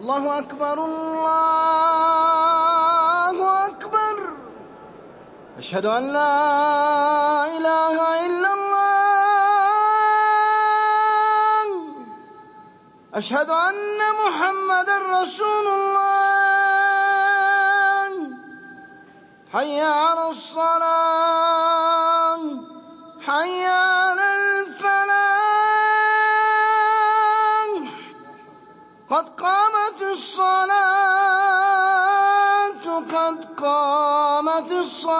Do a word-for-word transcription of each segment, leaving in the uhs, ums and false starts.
الله أكبر الله أكبر. أشهد أن لا إله إلا الله. أشهد أن محمدًا رسول الله. حي على الصلاة حي على الفلاح قد قامت الصلاة قد قامت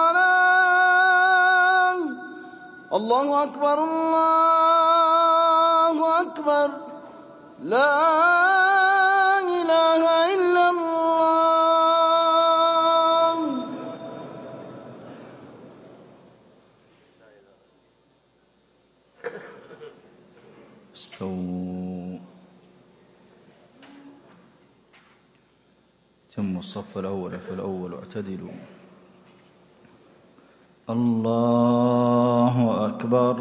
الصلاة. الله أكبر الله أكبر. لا إله إلا الله. استووا. تموا الصف الأول فالأول واعتدلوا. الله أكبر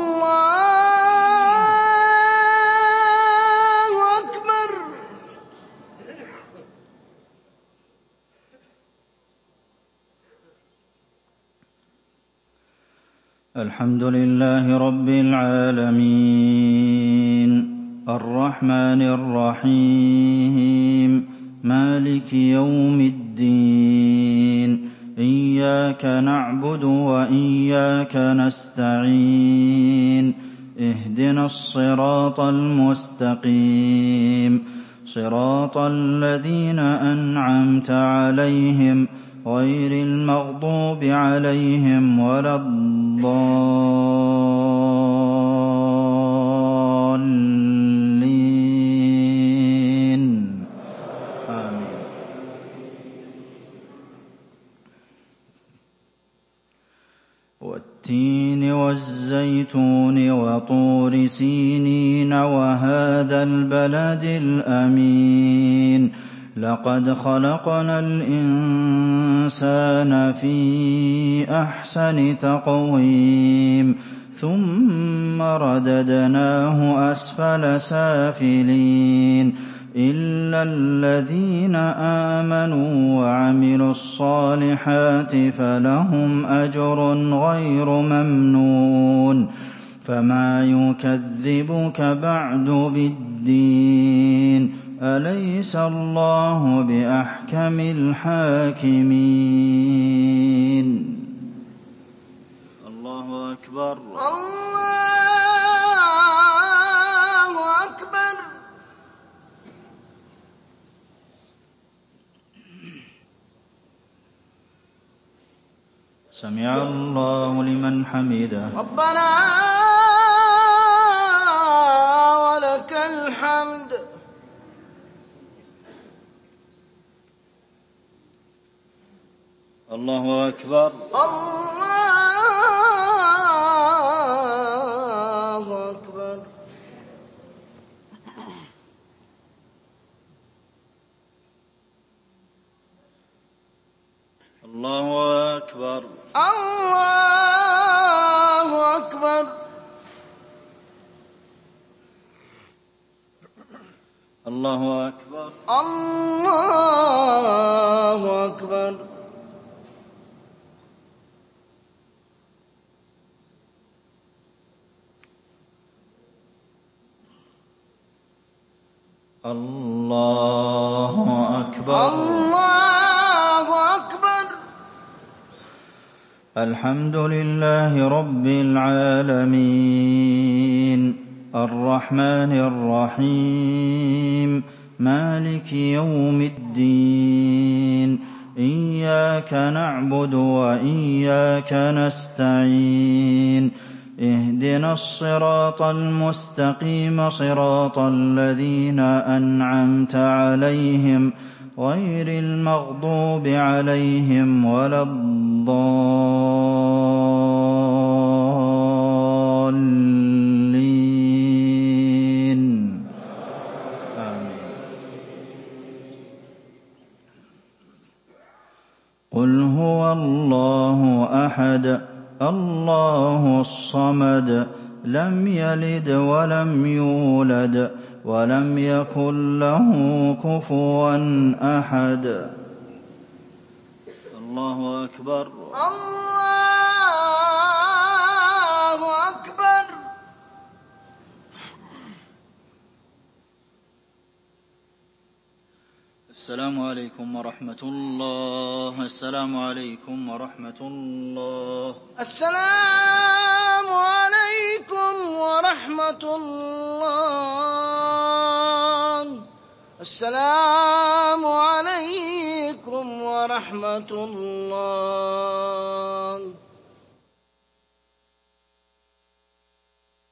الله أكبر. الحمد لله رب العالمين الرحمن الرحيم مالك يوم الدين. إياك نعبد وإياك نستعين. اهدنا الصراط المستقيم صراط الذين أنعمت عليهم غير المغضوب عليهم ولا الضالين. آمين. والتين والزيتون وطور سينين وهذا البلد الأمين. لقد خلقنا الإنسان في أحسن تقويم ثم رددناه أسفل سافلين إلا الذين آمنوا وعملوا الصالحات فلهم أجر غير ممنون. فما يكذبك بعد بالدين أليس الله بأحكم الحاكمين. الله أكبر الله أكبر. سمع الله لمن حمده. ربنا ولك الحمد. الله أكبر الله أكبر. الله أكبر الله أكبر. الله أكبر الله أكبر. الله أكبر الله أكبر. الحمد لله رب العالمين الرحمن الرحيم مالك يوم الدين. إياك نعبد وإياك نستعين. اهدنا الصراط المستقيم صراط الذين أنعمت عليهم غير المغضوب عليهم ولا الضالين. آمين. قل هو الله أحد الله الصمد لم يلد ولم يولد ولم يكن له كفوا أحد. الله أكبر. الله أكبر. السلام عليكم ورحمة الله. السلام عليكم ورحمة الله. السلام عليكم ورحمة الله. السلام عليكم ورحمة الله.